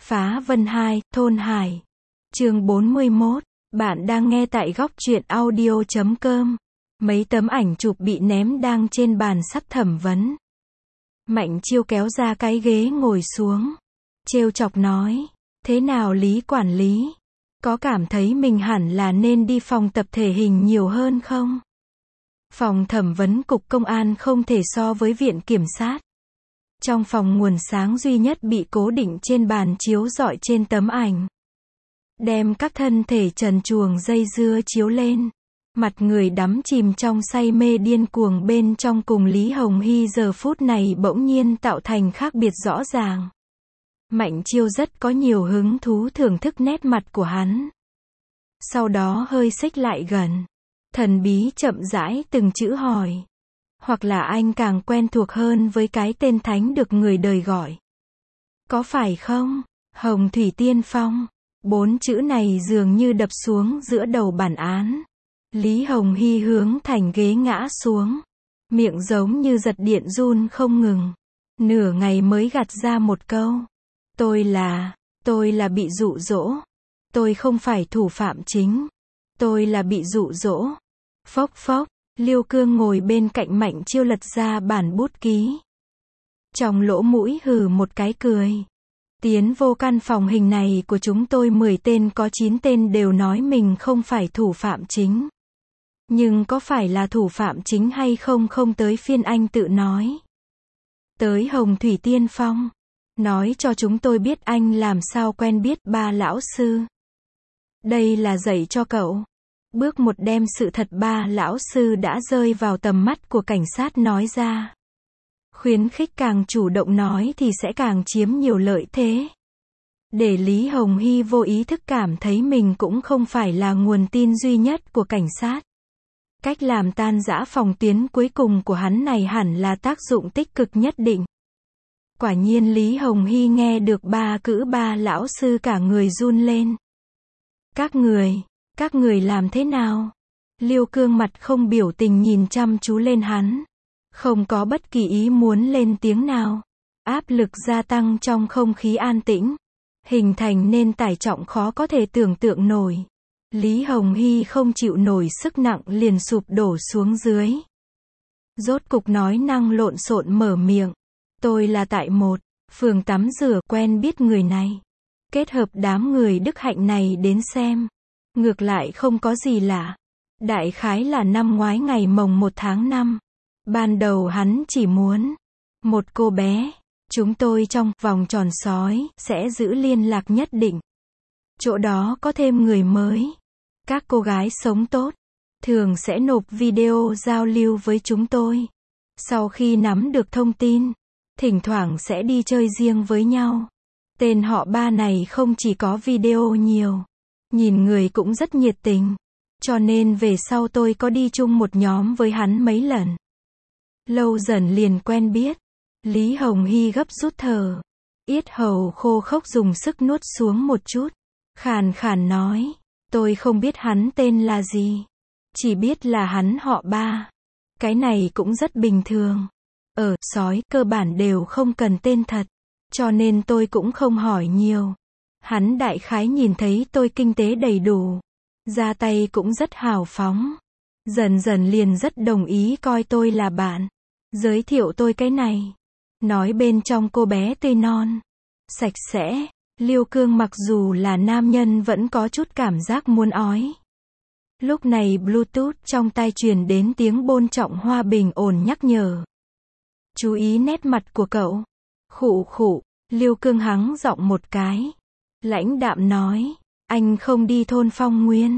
Phá Vân 2, Thôn Hải. Chương 41. Bạn đang nghe tại góc truyện audio.com. Mấy tấm ảnh chụp bị ném đang trên bàn sắt thẩm vấn. Mạnh Chiêu kéo ra cái ghế ngồi xuống. Trêu chọc nói, thế nào Lý quản lý? Có cảm thấy mình hẳn là nên đi phòng tập thể hình nhiều hơn không? Phòng thẩm vấn cục công an không thể so với viện kiểm sát. Trong phòng nguồn sáng duy nhất bị cố định trên bàn chiếu rọi trên tấm ảnh. Đem các thân thể trần truồng dây dưa chiếu lên. Mặt người đắm chìm trong say mê điên cuồng bên trong cùng Lý Hồng Hy giờ phút này bỗng nhiên tạo thành khác biệt rõ ràng. Mạnh Chiêu rất có nhiều hứng thú thưởng thức nét mặt của hắn. Sau đó hơi xích lại gần. Thần bí chậm rãi từng chữ hỏi. Hoặc là anh càng quen thuộc hơn với cái tên thánh được người đời gọi. Có phải không? Hồng Thủy Tiên Phong. 4 chữ này dường như đập xuống giữa đầu bản án. Lý Hồng Hy hướng thành ghế ngã xuống. Miệng giống như giật điện run không ngừng. Nửa ngày mới gạt ra một câu. Tôi là bị dụ dỗ. Tôi không phải thủ phạm chính. Tôi là bị dụ dỗ. Phốc phốc. Liêu Cương ngồi bên cạnh Mạnh Chiêu lật ra bản bút ký. Trong lỗ mũi hừ một cái cười. Tiến vô căn phòng hình này của chúng tôi 10 tên có 9 tên đều nói mình không phải thủ phạm chính. Nhưng có phải là thủ phạm chính hay không không tới phiên anh tự nói. Tới Hồng Thủy Tiên Phong. Nói cho chúng tôi biết anh làm sao quen biết ba lão sư. Đây là dạy cho cậu. Bước một đem sự thật ba lão sư đã rơi vào tầm mắt của cảnh sát nói ra. Khuyến khích càng chủ động nói thì sẽ càng chiếm nhiều lợi thế. Để Lý Hồng Hy vô ý thức cảm thấy mình cũng không phải là nguồn tin duy nhất của cảnh sát. Cách làm tan rã phòng tuyến cuối cùng của hắn này hẳn là tác dụng tích cực nhất định. Quả nhiên Lý Hồng Hy nghe được ba chữ ba lão sư cả người run lên. Các người làm thế nào? Liêu Cương mặt không biểu tình nhìn chăm chú lên hắn. Không có bất kỳ ý muốn lên tiếng nào. Áp lực gia tăng trong không khí an tĩnh. Hình thành nên tải trọng khó có thể tưởng tượng nổi. Lý Hồng Hy không chịu nổi sức nặng liền sụp đổ xuống dưới. Rốt cục nói năng lộn xộn mở miệng. Tôi là tại một phường tắm rửa quen biết người này. Kết hợp đám người đức hạnh này đến xem. Ngược lại không có gì lạ. Đại khái là năm ngoái ngày mồng 1 tháng 5. Ban đầu hắn chỉ muốn một cô bé. Chúng tôi trong vòng tròn sói sẽ giữ liên lạc nhất định. Chỗ đó có thêm người mới. Các cô gái sống tốt thường sẽ nộp video giao lưu với chúng tôi. Sau khi nắm được thông tin, thỉnh thoảng sẽ đi chơi riêng với nhau. Tên họ ba này không chỉ có video nhiều, nhìn người cũng rất nhiệt tình. Cho nên về sau tôi có đi chung một nhóm với hắn mấy lần. Lâu dần liền quen biết. Lý Hồng Hy gấp rút thở. Yết hầu khô khốc dùng sức nuốt xuống một chút. Khàn khàn nói. Tôi không biết hắn tên là gì. Chỉ biết là hắn họ ba. Cái này cũng rất bình thường. Ở sói cơ bản đều không cần tên thật. Cho nên tôi cũng không hỏi nhiều. Hắn đại khái nhìn thấy tôi kinh tế đầy đủ. Ra tay cũng rất hào phóng. Dần dần liền rất đồng ý coi tôi là bạn. Giới thiệu tôi cái này. Nói bên trong cô bé tươi non. Sạch sẽ. Liêu Cương mặc dù là nam nhân vẫn có chút cảm giác muốn ói. Lúc này Bluetooth trong tai truyền đến tiếng Bôn Trọng Hoa bình ổn nhắc nhở. Chú ý nét mặt của cậu. Khụ khụ. Liêu Cương hắng giọng một cái. Lãnh đạm nói. Anh không đi thôn Phong Nguyên.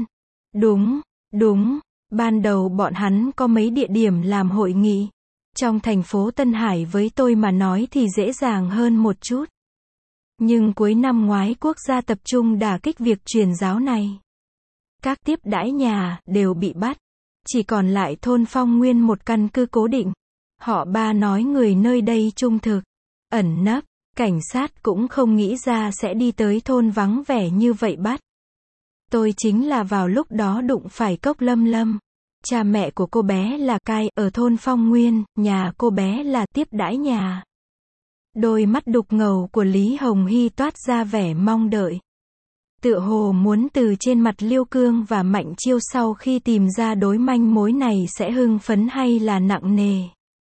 Đúng. Ban đầu bọn hắn có mấy địa điểm làm hội nghị. Trong thành phố Tân Hải với tôi mà nói thì dễ dàng hơn một chút. Nhưng cuối năm ngoái quốc gia tập trung đả kích việc truyền giáo này. Các tiếp đãi nhà đều bị bắt. Chỉ còn lại thôn Phong Nguyên một căn cứ cố định. Họ ba nói người nơi đây trung thực, ẩn nấp. Cảnh sát cũng không nghĩ ra sẽ đi tới thôn vắng vẻ như vậy bắt. Tôi chính là vào lúc đó đụng phải Cốc Lâm Lâm. Cha mẹ của cô bé là cai ở thôn Phong Nguyên, nhà cô bé là tiếp đãi nhà. Đôi mắt đục ngầu của Lý Hồng Hy toát ra vẻ mong đợi. Tựa hồ muốn từ trên mặt Liêu Cương và Mạnh Chiêu sau khi tìm ra đối manh mối này sẽ hưng phấn hay là nặng nề.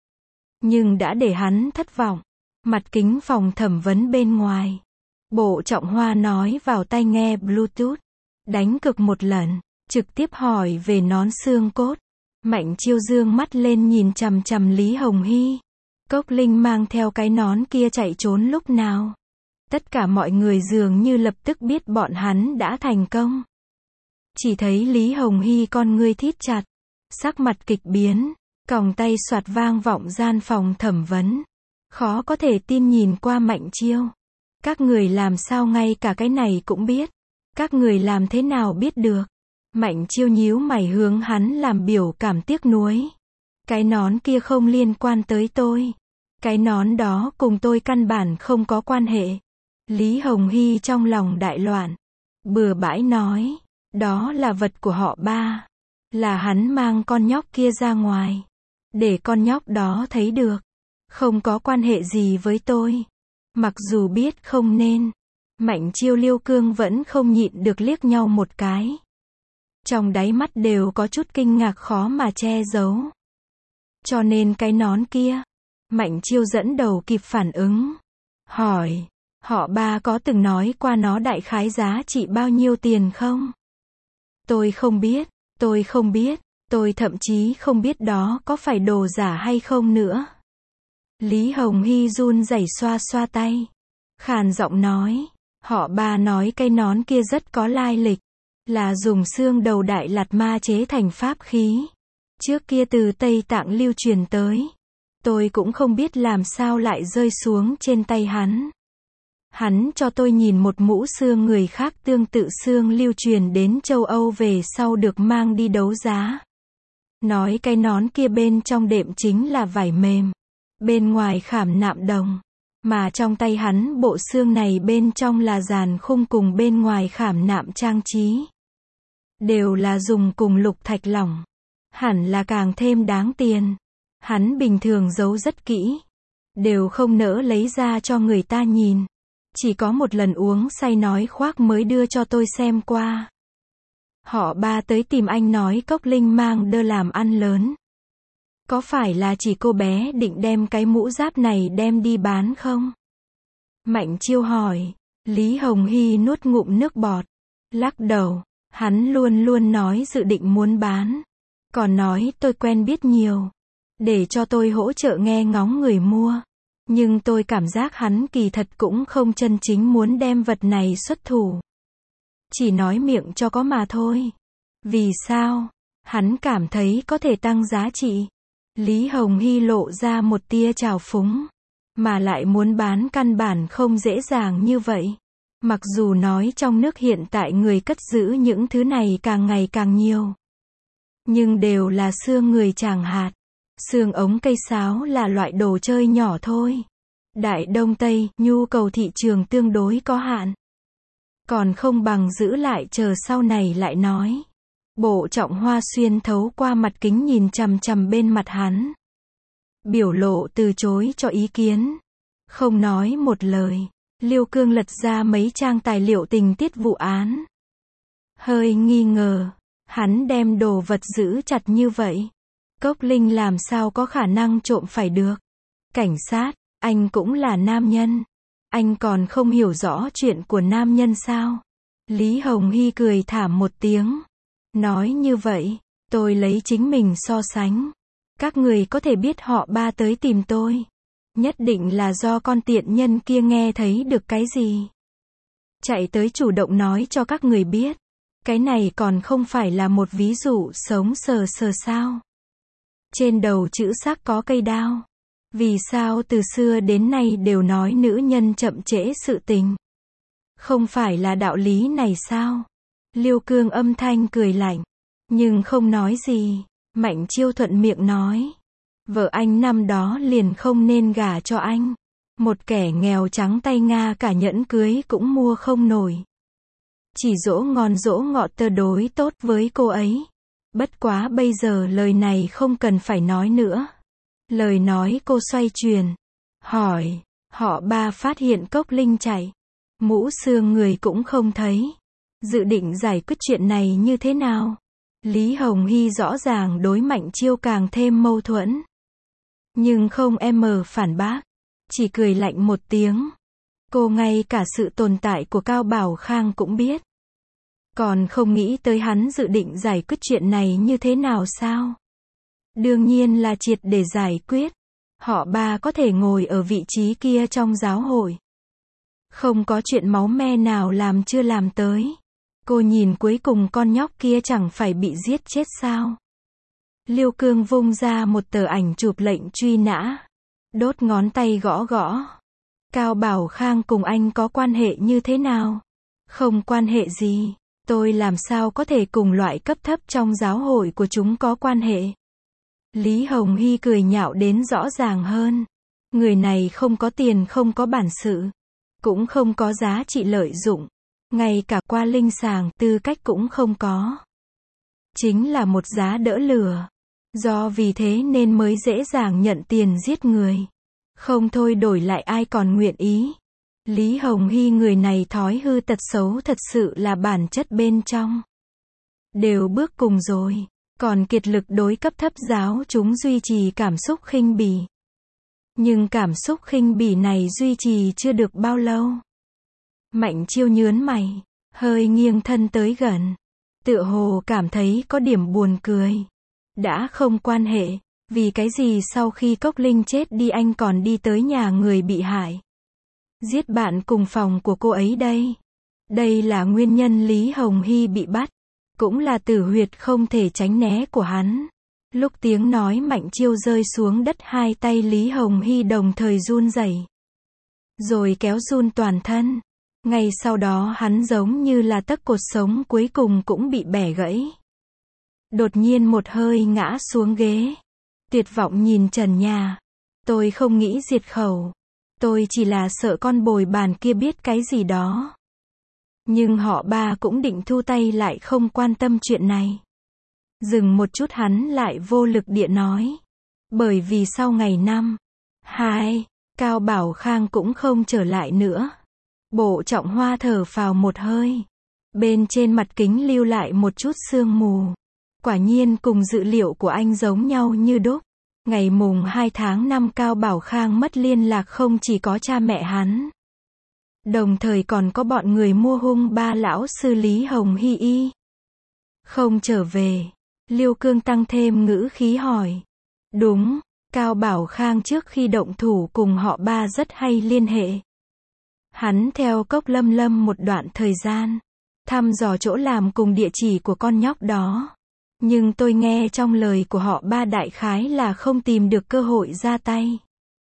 Nhưng đã để hắn thất vọng. Mặt kính phòng thẩm vấn bên ngoài. Bộ Trọng Hoa nói vào tai nghe Bluetooth. Đánh cực một lần. Trực tiếp hỏi về nón xương cốt. Mạnh Chiêu dương mắt lên nhìn chằm chằm Lý Hồng Hy. Cốc Linh mang theo cái nón kia chạy trốn lúc nào? Tất cả mọi người dường như lập tức biết bọn hắn đã thành công. Chỉ thấy Lý Hồng Hy con ngươi thít chặt. Sắc mặt kịch biến. Còng tay soạt vang vọng gian phòng thẩm vấn. Khó có thể tin nhìn qua Mạnh Chiêu. Các người làm sao ngay cả cái này cũng biết? Các người làm thế nào biết được? Mạnh Chiêu nhíu mày hướng hắn làm biểu cảm tiếc nuối. Cái nón kia không liên quan tới tôi. Cái nón đó cùng tôi căn bản không có quan hệ. Lý Hồng Hy trong lòng đại loạn. Bừa bãi nói. Đó là vật của họ ba. Là hắn mang con nhóc kia ra ngoài. Để con nhóc đó thấy được. Không có quan hệ gì với tôi. Mặc dù biết không nên. Mạnh Chiêu Liêu Cương vẫn không nhịn được liếc nhau một cái. Trong đáy mắt đều có chút kinh ngạc khó mà che giấu. Cho nên cái nón kia. Mạnh Chiêu dẫn đầu kịp phản ứng. Hỏi. Họ ba có từng nói qua nó đại khái giá trị bao nhiêu tiền không? Tôi không biết. Tôi không biết. Tôi thậm chí không biết đó có phải đồ giả hay không nữa. Lý Hồng Hy run rẩy xoa xoa tay. Khàn giọng nói. Họ ba nói cái nón kia rất có lai lịch. Là dùng xương đầu Đại Lạt Ma chế thành pháp khí. Trước kia từ Tây Tạng lưu truyền tới. Tôi cũng không biết làm sao lại rơi xuống trên tay hắn. Hắn cho tôi nhìn một mũ xương người khác tương tự xương lưu truyền đến châu Âu về sau được mang đi đấu giá. Nói cái nón kia bên trong đệm chính là vải mềm. Bên ngoài khảm nạm đồng. Mà trong tay hắn bộ xương này bên trong là dàn khung cùng bên ngoài khảm nạm trang trí. Đều là dùng cùng lục thạch lỏng. Hẳn là càng thêm đáng tiền. Hắn bình thường giấu rất kỹ. Đều không nỡ lấy ra cho người ta nhìn. Chỉ có một lần uống say nói khoác mới đưa cho tôi xem qua. Họ ba tới tìm anh nói Cốc Linh mang đơ làm ăn lớn. Có phải là chỉ cô bé định đem cái mũ giáp này đem đi bán không? Mạnh Chiêu hỏi. Lý Hồng Hy nuốt ngụm nước bọt. Lắc đầu. Hắn luôn luôn nói dự định muốn bán. Còn nói tôi quen biết nhiều. Để cho tôi hỗ trợ nghe ngóng người mua. Nhưng tôi cảm giác hắn kỳ thật cũng không chân chính muốn đem vật này xuất thủ. Chỉ nói miệng cho có mà thôi. Vì sao? Hắn cảm thấy có thể tăng giá trị. Lý Hồng Hy lộ ra một tia trào phúng. Mà lại muốn bán căn bản không dễ dàng như vậy. Mặc dù nói trong nước hiện tại người cất giữ những thứ này càng ngày càng nhiều. Nhưng đều là xương người tràng hạt. Xương ống cây sáo là loại đồ chơi nhỏ thôi. Đại Đông Tây, nhu cầu thị trường tương đối có hạn. Còn không bằng giữ lại chờ sau này lại nói. Bộ Trọng Hoa xuyên thấu qua mặt kính nhìn chằm chằm bên mặt hắn. Biểu lộ từ chối cho ý kiến. Không nói một lời. Liêu Cương lật ra mấy trang tài liệu tình tiết vụ án. Hơi nghi ngờ. Hắn đem đồ vật giữ chặt như vậy. Cốc Linh làm sao có khả năng trộm phải được. Cảnh sát, anh cũng là nam nhân. Anh còn không hiểu rõ chuyện của nam nhân sao? Lý Hồng Hy cười thảm một tiếng. Nói như vậy, tôi lấy chính mình so sánh. Các người có thể biết họ ba tới tìm tôi. Nhất định là do con tiện nhân kia nghe thấy được cái gì. Chạy tới chủ động nói cho các người biết. Cái này còn không phải là một ví dụ sống sờ sờ sao? Trên đầu chữ xác có cây đao. Vì sao từ xưa đến nay đều nói nữ nhân chậm trễ sự tình? Không phải là đạo lý này sao? Liêu Cương âm thanh cười lạnh. Nhưng không nói gì. Mạnh Chiêu thuận miệng nói. Vợ anh năm đó liền không nên gả cho anh. Một kẻ nghèo trắng tay Nga cả nhẫn cưới cũng mua không nổi. Chỉ dỗ ngon dỗ ngọt tơ đối tốt với cô ấy. Bất quá bây giờ lời này không cần phải nói nữa. Lời nói cô xoay chuyển. Hỏi. Họ Ba phát hiện Cốc Linh chạy. Mũ xương người cũng không thấy. Dự định giải quyết chuyện này như thế nào? Lý Hồng Hy rõ ràng đối Mạnh Chiêu càng thêm mâu thuẫn. Nhưng không phản bác. Chỉ cười lạnh một tiếng. Cô ngay cả sự tồn tại của Cao Bảo Khang cũng biết. Còn không nghĩ tới hắn dự định giải quyết chuyện này như thế nào sao? Đương nhiên là triệt để giải quyết. Họ Ba có thể ngồi ở vị trí kia trong giáo hội. Không có chuyện máu me nào làm chưa làm tới. Cô nhìn cuối cùng con nhóc kia chẳng phải bị giết chết sao? Liêu Cương vung ra một tờ ảnh chụp lệnh truy nã. Đốt ngón tay gõ gõ. Cao Bảo Khang cùng anh có quan hệ như thế nào? Không quan hệ gì. Tôi làm sao có thể cùng loại cấp thấp trong giáo hội của chúng có quan hệ? Lý Hồng Hy cười nhạo đến rõ ràng hơn. Người này không có tiền, không có bản sự. Cũng không có giá trị lợi dụng. Ngay cả qua linh sàng tư cách cũng không có. Chính là một giá đỡ lừa. Do vì thế nên mới dễ dàng nhận tiền giết người. Không thôi đổi lại ai còn nguyện ý. Lý Hồng Hy người này thói hư tật xấu thật sự là bản chất bên trong. Đều bước cùng rồi. Còn kiệt lực đối cấp thấp giáo chúng duy trì cảm xúc khinh bỉ. Nhưng cảm xúc khinh bỉ này duy trì chưa được bao lâu. Mạnh Chiêu nhớn mày, hơi nghiêng thân tới gần. Tựa hồ cảm thấy có điểm buồn cười. Đã không quan hệ, vì cái gì sau khi Cốc Linh chết đi anh còn đi tới nhà người bị hại. Giết bạn cùng phòng của cô ấy đây. Đây là nguyên nhân Lý Hồng Hy bị bắt. Cũng là tử huyệt không thể tránh né của hắn. Lúc tiếng nói Mạnh Chiêu rơi xuống đất, hai tay Lý Hồng Hy đồng thời run rẩy. Rồi kéo run toàn thân. Ngay sau đó hắn giống như là tấc cột sống cuối cùng cũng bị bẻ gãy. Đột nhiên một hơi ngã xuống ghế. Tuyệt vọng nhìn trần nhà. Tôi không nghĩ diệt khẩu. Tôi chỉ là sợ con bồi bàn kia biết cái gì đó. Nhưng họ Ba cũng định thu tay lại, không quan tâm chuyện này. Dừng một chút hắn lại vô lực địa nói. Bởi vì sau ngày 5, 2, Cao Bảo Khang cũng không trở lại nữa. Bộ Trọng Hoa thở phào một hơi. Bên trên mặt kính lưu lại một chút sương mù. Quả nhiên cùng dự liệu của anh giống nhau như đúc. Ngày mùng 2 tháng 5 Cao Bảo Khang mất liên lạc, không chỉ có cha mẹ hắn. Đồng thời còn có bọn người mua hung ba lão sư Lý Hồng Hy y. Không trở về. Liêu Cương tăng thêm ngữ khí hỏi. Đúng, Cao Bảo Khang trước khi động thủ cùng họ Ba rất hay liên hệ. Hắn theo Cốc Lâm Lâm một đoạn thời gian. Thăm dò chỗ làm cùng địa chỉ của con nhóc đó. Nhưng tôi nghe trong lời của họ Ba đại khái là không tìm được cơ hội ra tay.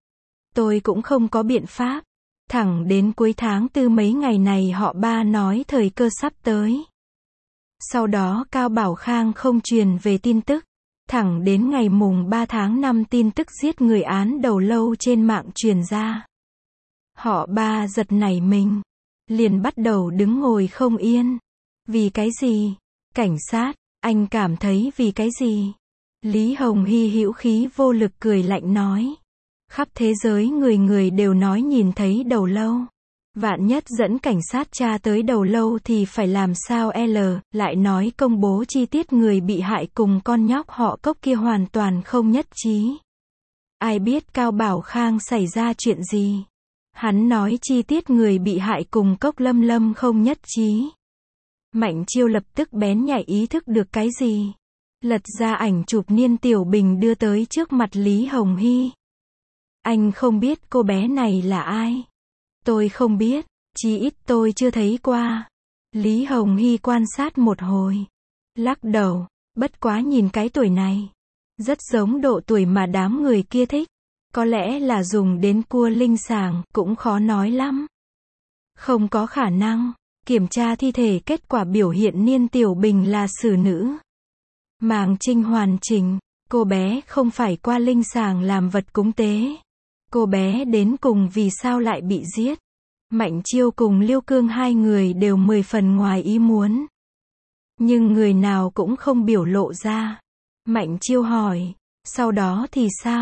Tôi cũng không có biện pháp. Thẳng đến cuối tháng 4 mấy ngày này họ Ba nói thời cơ sắp tới. Sau đó Cao Bảo Khang không truyền về tin tức. Thẳng đến ngày mùng 3 tháng 5 tin tức giết người án đầu lâu trên mạng truyền ra. Họ Ba giật nảy mình. Liền bắt đầu đứng ngồi không yên. Vì cái gì? Cảnh sát, anh cảm thấy vì cái gì? Lý Hồng Hy hữu khí vô lực cười lạnh nói. Khắp thế giới người người đều nói nhìn thấy đầu lâu. Vạn nhất dẫn cảnh sát tra tới đầu lâu thì phải làm sao? Lại nói công bố chi tiết người bị hại cùng con nhóc họ Cốc kia hoàn toàn không nhất trí. Ai biết Cao Bảo Khang xảy ra chuyện gì? Hắn nói chi tiết người bị hại cùng Cốc Lâm Lâm không nhất trí. Mạnh Chiêu lập tức bén nhạy ý thức được cái gì. Lật ra ảnh chụp Niên Tiểu Bình đưa tới trước mặt Lý Hồng Hy. Anh không biết cô bé này là ai? Tôi không biết, chí ít tôi chưa thấy qua. Lý Hồng Hy quan sát một hồi. Lắc đầu, bất quá nhìn cái tuổi này. Rất giống độ tuổi mà đám người kia thích. Có lẽ là dùng đến cua linh sàng, cũng khó nói lắm. Không có khả năng. Kiểm tra thi thể kết quả biểu hiện Niên Tiểu Bình là xử nữ. Màng trinh hoàn chỉnh. Cô bé không phải qua linh sàng làm vật cúng tế. Cô bé đến cùng vì sao lại bị giết? Mạnh Chiêu cùng Liêu Cương hai người đều 10 phần ngoài ý muốn. Nhưng người nào cũng không biểu lộ ra. Mạnh Chiêu hỏi, sau đó thì sao?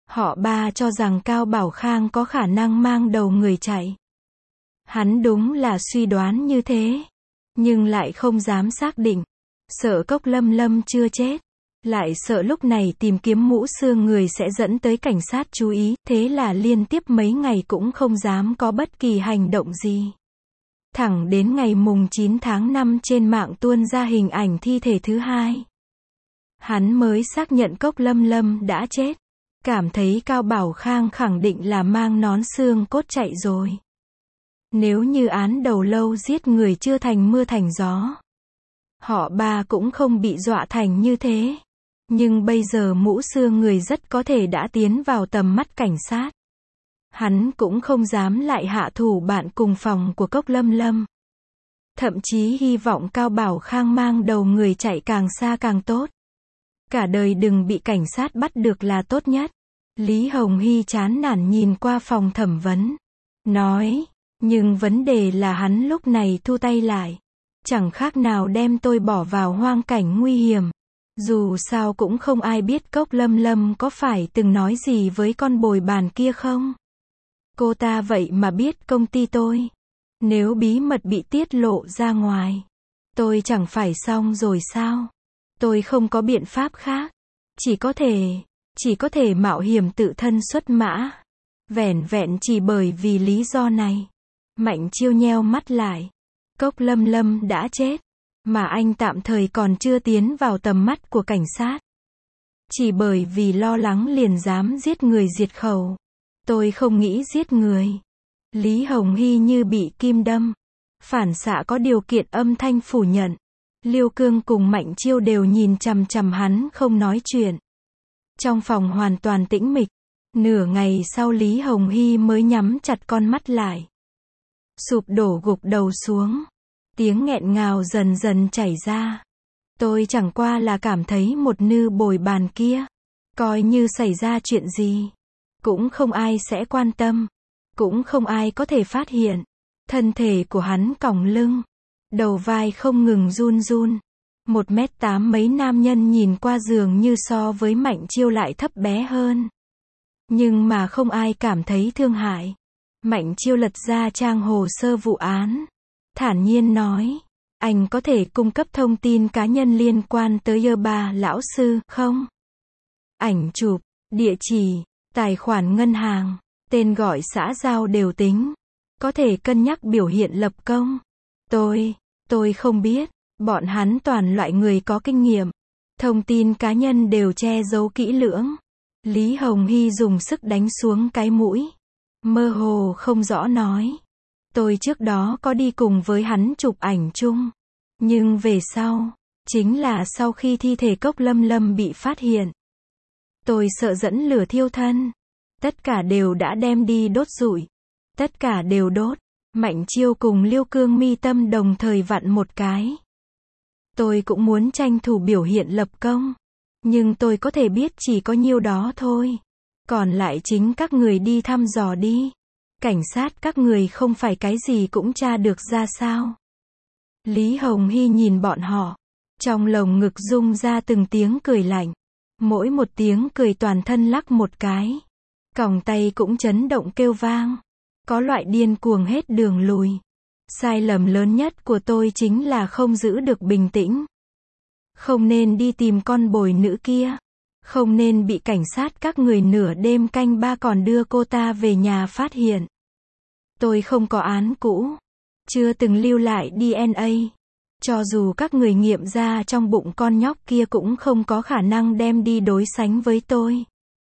Họ Ba cho rằng Cao Bảo Khang có khả năng mang đầu người chạy. Hắn đúng là suy đoán như thế, nhưng lại không dám xác định. Sợ Cốc Lâm Lâm chưa chết, lại sợ lúc này tìm kiếm mũ xương người sẽ dẫn tới cảnh sát chú ý, thế là liên tiếp mấy ngày cũng không dám có bất kỳ hành động gì. Thẳng đến ngày mùng 9 tháng 5 trên mạng tuôn ra hình ảnh thi thể thứ hai. Hắn mới xác nhận Cốc Lâm Lâm đã chết. Cảm thấy Cao Bảo Khang khẳng định là mang nón xương cốt chạy rồi. Nếu như án đầu lâu giết người chưa thành mưa thành gió, họ Ba cũng không bị dọa thành như thế. Nhưng bây giờ mũ xương người rất có thể đã tiến vào tầm mắt cảnh sát. Hắn cũng không dám lại hạ thủ bạn cùng phòng của Cốc Lâm Lâm. Thậm chí hy vọng Cao Bảo Khang mang đầu người chạy càng xa càng tốt. Cả đời đừng bị cảnh sát bắt được là tốt nhất. Lý Hồng Hy chán nản nhìn qua phòng thẩm vấn. Nói, nhưng vấn đề là hắn lúc này thu tay lại. Chẳng khác nào đem tôi bỏ vào hoang cảnh nguy hiểm. Dù sao cũng không ai biết Cốc Lâm Lâm có phải từng nói gì với con bồi bàn kia không. Cô ta vậy mà biết công ty tôi. Nếu bí mật bị tiết lộ ra ngoài, tôi chẳng phải xong rồi sao? Tôi không có biện pháp khác. Chỉ có thể mạo hiểm tự thân xuất mã. Vẻn vẹn chỉ bởi vì lý do này. Mạnh Chiêu nheo mắt lại. Cốc Lâm Lâm đã chết, mà anh tạm thời còn chưa tiến vào tầm mắt của cảnh sát. Chỉ bởi vì lo lắng liền dám giết người diệt khẩu. Tôi không nghĩ giết người. Lý Hồng Hy như bị kim đâm. Phản xạ có điều kiện âm thanh phủ nhận. Liêu Cương cùng Mạnh Chiêu đều nhìn chằm chằm hắn không nói chuyện. Trong phòng hoàn toàn tĩnh mịch. Nửa ngày sau Lý Hồng Hy mới nhắm chặt con mắt lại. Sụp đổ gục đầu xuống. Tiếng nghẹn ngào dần dần chảy ra. Tôi chẳng qua là cảm thấy một nư bồi bàn kia. Coi như xảy ra chuyện gì. Cũng không ai sẽ quan tâm. Cũng không ai có thể phát hiện. Thân thể của hắn còng lưng. Đầu vai không ngừng run run. 1m8 mấy nam nhân nhìn qua dường như so với Mạnh Chiêu lại thấp bé hơn. Nhưng mà không ai cảm thấy thương hại. Mạnh Chiêu lật ra trang hồ sơ vụ án. Thản nhiên nói. Anh có thể cung cấp thông tin cá nhân liên quan tới Ba lão sư không? Ảnh chụp, địa chỉ, tài khoản ngân hàng, tên gọi xã giao đều tính. Có thể cân nhắc biểu hiện lập công. Tôi không biết. Bọn hắn toàn loại người có kinh nghiệm. Thông tin cá nhân đều che giấu kỹ lưỡng. Lý Hồng Hy dùng sức đánh xuống cái mũi. Mơ hồ không rõ nói. Tôi trước đó có đi cùng với hắn chụp ảnh chung. Nhưng về sau, chính là sau khi thi thể Cốc Lâm Lâm bị phát hiện. Tôi sợ dẫn lửa thiêu thân. Tất cả đều đã đem đi đốt rụi. Tất cả đều đốt. Mạnh Chiêu cùng Liêu Cương mi tâm đồng thời vặn một cái. Tôi cũng muốn tranh thủ biểu hiện lập công. Nhưng tôi có thể biết chỉ có nhiêu đó thôi. Còn lại chính các người đi thăm dò đi. Cảnh sát các người không phải cái gì cũng tra được ra sao. Lý Hồng Hy nhìn bọn họ. Trong lồng ngực rung ra từng tiếng cười lạnh. Mỗi một tiếng cười toàn thân lắc một cái. Còng tay cũng chấn động kêu vang. Có loại điên cuồng hết đường lùi. Sai lầm lớn nhất của tôi chính là không giữ được bình tĩnh. Không nên đi tìm con bồi nữ kia. Không nên bị cảnh sát các người nửa đêm canh ba còn đưa cô ta về nhà phát hiện. Tôi không có án cũ. Chưa từng lưu lại DNA. Cho dù các người nghiệm ra trong bụng con nhóc kia cũng không có khả năng đem đi đối sánh với tôi.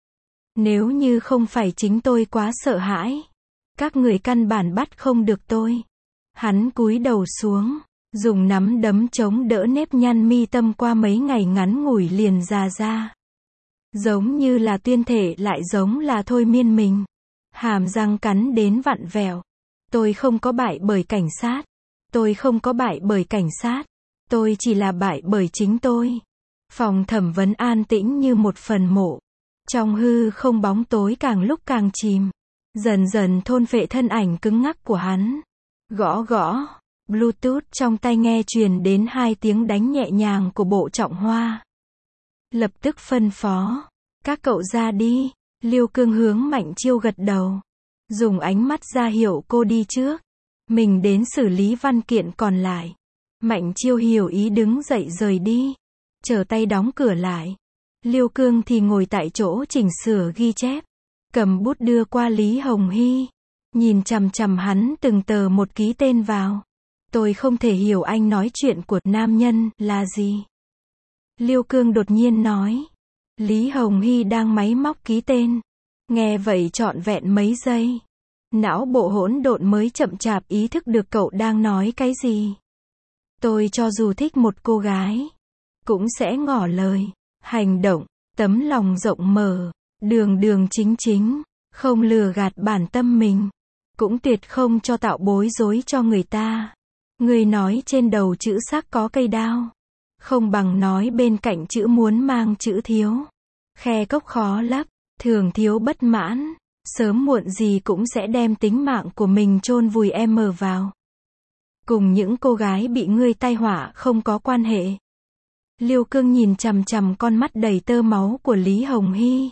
Nếu như không phải chính tôi quá sợ hãi. Các người căn bản bắt không được tôi. Hắn cúi đầu xuống. Dùng nắm đấm chống đỡ nếp nhăn mi tâm qua mấy ngày ngắn ngủi liền già ra. Giống như là tuyên thể lại giống là thôi miên mình. Hàm răng cắn đến vặn vẹo. Tôi không có bại bởi cảnh sát. Tôi không có bại bởi cảnh sát. Tôi chỉ là bại bởi chính tôi. Phòng thẩm vấn an tĩnh như một phần mộ. Trong hư không bóng tối càng lúc càng chìm. Dần dần thôn phệ thân ảnh cứng ngắc của hắn. Gõ gõ. Bluetooth trong tai nghe truyền đến 2 tiếng đánh nhẹ nhàng của Bộ Trọng Hoa. Lập tức phân phó. Các cậu ra đi. Liêu Cương hướng Mạnh Chiêu gật đầu. Dùng ánh mắt ra hiệu cô đi trước. Mình đến xử lý văn kiện còn lại. Mạnh Chiêu hiểu ý đứng dậy rời đi. Trở tay đóng cửa lại. Liêu Cương thì ngồi tại chỗ chỉnh sửa ghi chép. Cầm bút đưa qua Lý Hồng Hy. Nhìn chằm chằm hắn từng tờ một ký tên vào. Tôi không thể hiểu anh nói chuyện của nam nhân là gì. Liêu Cương đột nhiên nói. Lý Hồng Hy đang máy móc ký tên. Nghe vậy trọn vẹn mấy giây. Não bộ hỗn độn mới chậm chạp ý thức được cậu đang nói cái gì. Tôi cho dù thích một cô gái, cũng sẽ ngỏ lời, hành động, tấm lòng rộng mở, đường đường chính chính, không lừa gạt bản tâm mình, cũng tuyệt không cho tạo bối rối cho người ta. Người nói trên đầu chữ sắc có cây đao, không bằng nói bên cạnh chữ muốn mang chữ thiếu. Khe cốc khó lấp, thường thiếu bất mãn, sớm muộn gì cũng sẽ đem tính mạng của mình chôn vùi vào. Cùng những cô gái bị ngươi tai họa không có quan hệ. Liêu Cương nhìn chằm chằm con mắt đầy tơ máu của Lý Hồng Hy.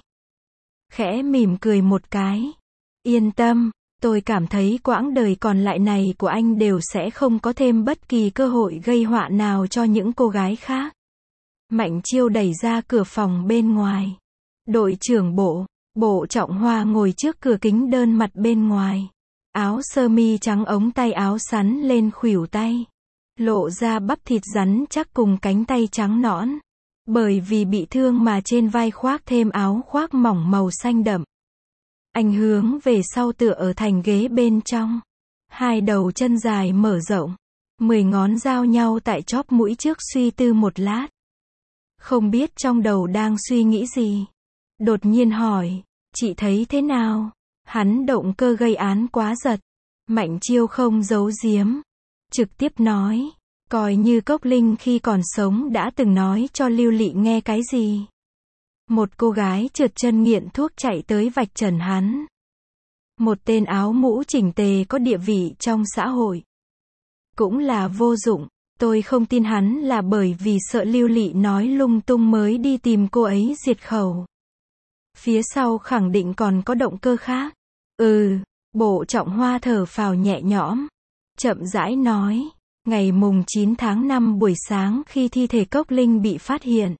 Khẽ mỉm cười một cái. Yên tâm, tôi cảm thấy quãng đời còn lại này của anh đều sẽ không có thêm bất kỳ cơ hội gây họa nào cho những cô gái khác. Mạnh Chiêu đẩy ra cửa phòng bên ngoài. Đội trưởng Bộ Trọng Hoa ngồi trước cửa kính đơn mặt bên ngoài. Áo sơ mi trắng ống tay áo sắn lên khuỷu tay. Lộ ra bắp thịt rắn chắc cùng cánh tay trắng nõn. Bởi vì bị thương mà trên vai khoác thêm áo khoác mỏng màu xanh đậm. Anh hướng về sau tựa ở thành ghế bên trong. Hai đầu chân dài mở rộng. 10 ngón giao nhau tại chóp mũi trước suy tư một lát. Không biết trong đầu đang suy nghĩ gì. Đột nhiên hỏi, chị thấy thế nào? Hắn động cơ gây án quá giật. Mạnh Chiêu không giấu giếm. Trực tiếp nói, coi như Cốc Linh khi còn sống đã từng nói cho Lưu Lị nghe cái gì. Một cô gái trượt chân nghiện thuốc chạy tới vạch trần hắn. Một tên áo mũ chỉnh tề có địa vị trong xã hội. Cũng là vô dụng, tôi không tin hắn là bởi vì sợ Lưu Lị nói lung tung mới đi tìm cô ấy diệt khẩu. Phía sau khẳng định còn có động cơ khác. Bộ Trọng Hoa thở phào nhẹ nhõm. Chậm rãi nói, ngày mùng 9 tháng 5 buổi sáng khi thi thể Cốc Linh bị phát hiện.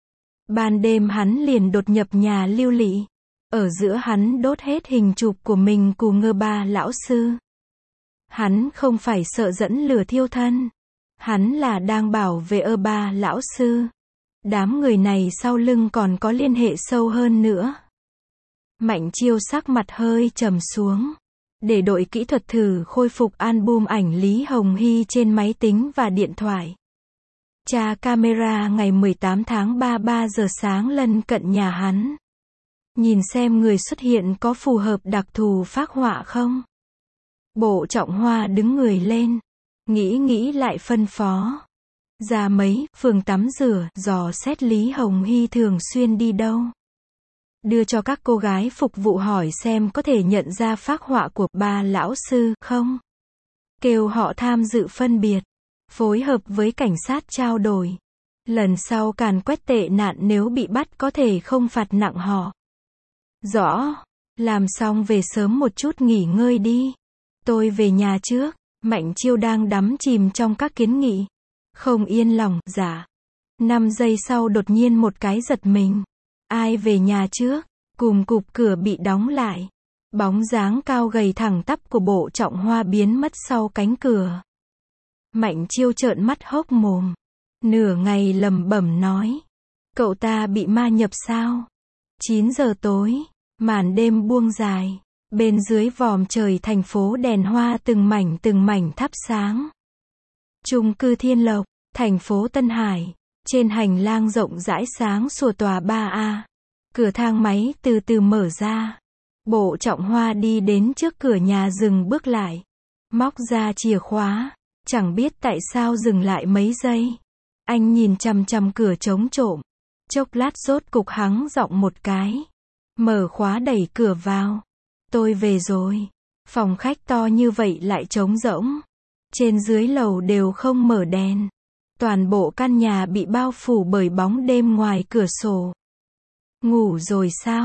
Ban đêm hắn liền đột nhập nhà Lưu Lị. Ở giữa hắn đốt hết hình chụp của mình cùng Ngơ Ba lão sư. Hắn không phải sợ dẫn lửa thiêu thân. Hắn là đang bảo vệ Ba lão sư. Đám người này sau lưng còn có liên hệ sâu hơn nữa. Mạnh Chiêu sắc mặt hơi trầm xuống. Để đội kỹ thuật thử khôi phục album ảnh Lý Hồng Hy trên máy tính và điện thoại. Tra camera ngày 18 tháng 3 giờ sáng lân cận nhà hắn. Nhìn xem người xuất hiện có phù hợp đặc thù phác họa không. Bộ Trọng Hoa đứng người lên. Nghĩ lại phân phó. Ra mấy phường tắm rửa, dò xét Lý Hồng Hy thường xuyên đi đâu. Đưa cho các cô gái phục vụ hỏi xem có thể nhận ra phác họa của Ba lão sư không. Kêu họ tham dự phân biệt. Phối hợp với cảnh sát trao đổi. Lần sau càn quét tệ nạn nếu bị bắt có thể không phạt nặng họ. Rõ. Làm xong về sớm một chút nghỉ ngơi đi. Tôi về nhà trước. Mạnh Chiêu đang đắm chìm trong các kiến nghị. Không yên lòng, dạ. 5 giây sau đột nhiên một cái giật mình. Ai về nhà trước? Cùm cụp cửa bị đóng lại. Bóng dáng cao gầy thẳng tắp của Bộ Trọng Hoa biến mất sau cánh cửa. Mạnh Chiêu trợn mắt hốc mồm. Nửa ngày lẩm bẩm nói. Cậu ta bị ma nhập sao? 9 giờ tối. Màn đêm buông dài. Bên dưới vòm trời thành phố đèn hoa từng mảnh thắp sáng. Chung cư Thiên Lộc, thành phố Tân Hải. Trên hành lang rộng rãi sáng sủa tòa 3A. Cửa thang máy từ từ mở ra. Bộ Trọng Hoa đi đến trước cửa nhà dừng bước lại. Móc ra chìa khóa. Chẳng biết tại sao dừng lại mấy giây. Anh nhìn chằm chằm cửa trống trộm. Chốc lát rốt cục hắng giọng một cái. Mở khóa đẩy cửa vào. Tôi về rồi. Phòng khách to như vậy lại trống rỗng. Trên dưới lầu đều không mở đèn. Toàn bộ căn nhà bị bao phủ bởi bóng đêm ngoài cửa sổ. Ngủ rồi sao?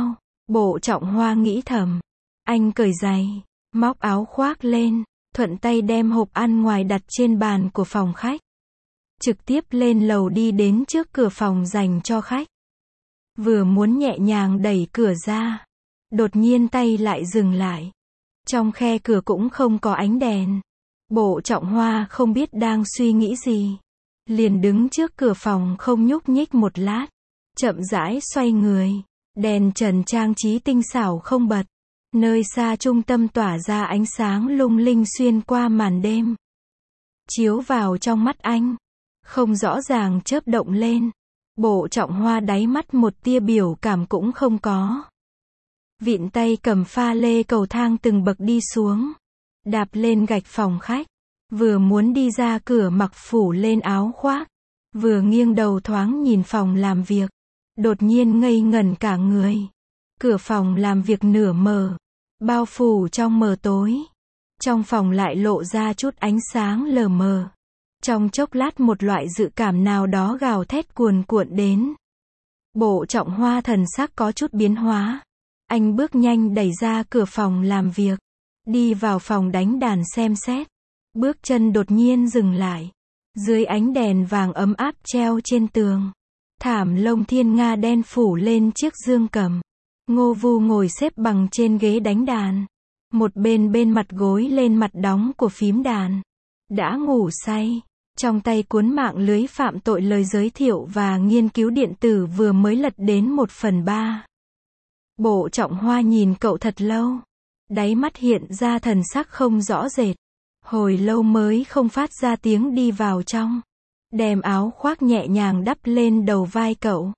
Bộ Trọng Hoa nghĩ thầm. Anh cởi giày, móc áo khoác lên, thuận tay đem hộp ăn ngoài đặt trên bàn của phòng khách. Trực tiếp lên lầu đi đến trước cửa phòng dành cho khách. Vừa muốn nhẹ nhàng đẩy cửa ra, đột nhiên tay lại dừng lại. Trong khe cửa cũng không có ánh đèn. Bộ Trọng Hoa không biết đang suy nghĩ gì. Liền đứng trước cửa phòng không nhúc nhích một lát. Chậm rãi xoay người. Đèn trần trang trí tinh xảo không bật. Nơi xa trung tâm tỏa ra ánh sáng lung linh xuyên qua màn đêm. Chiếu vào trong mắt anh. Không rõ ràng chớp động lên. Bộ Trọng Hoa đáy mắt một tia biểu cảm cũng không có. Vịn tay cầm pha lê cầu thang từng bậc đi xuống. Đạp lên gạch phòng khách. Vừa muốn đi ra cửa mặc phủ lên áo khoác. Vừa nghiêng đầu thoáng nhìn phòng làm việc. Đột nhiên ngây ngẩn cả người. Cửa phòng làm việc nửa mở. Bao phủ trong mờ tối. Trong phòng lại lộ ra chút ánh sáng lờ mờ. Trong chốc lát một loại dự cảm nào đó gào thét cuồn cuộn đến. Bộ Trọng Hoa thần sắc có chút biến hóa. Anh bước nhanh đẩy ra cửa phòng làm việc. Đi vào phòng đánh đàn xem xét. Bước chân đột nhiên dừng lại. Dưới ánh đèn vàng ấm áp treo trên tường. Thảm lông thiên nga đen phủ lên chiếc dương cầm. Ngô Vu ngồi xếp bằng trên ghế đánh đàn. Một bên mặt gối lên mặt đóng của phím đàn. Đã ngủ say. Trong tay cuốn mạng lưới phạm tội lời giới thiệu và nghiên cứu điện tử vừa mới lật đến 1/3. Bộ Trọng Hoa nhìn cậu thật lâu. Đáy mắt hiện ra thần sắc không rõ rệt. Hồi lâu mới không phát ra tiếng đi vào trong. Đem áo khoác nhẹ nhàng đắp lên đầu vai cậu.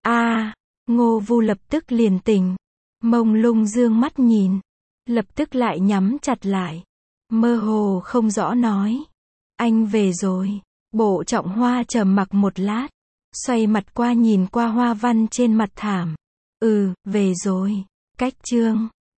Ngô Vu lập tức liền tỉnh. Mông lung dương mắt nhìn. Lập tức lại nhắm chặt lại. Mơ hồ không rõ nói. Anh về rồi. Bộ Trọng Hoa trầm mặc một lát. Xoay mặt qua nhìn qua hoa văn trên mặt thảm. Về rồi. Cách chương.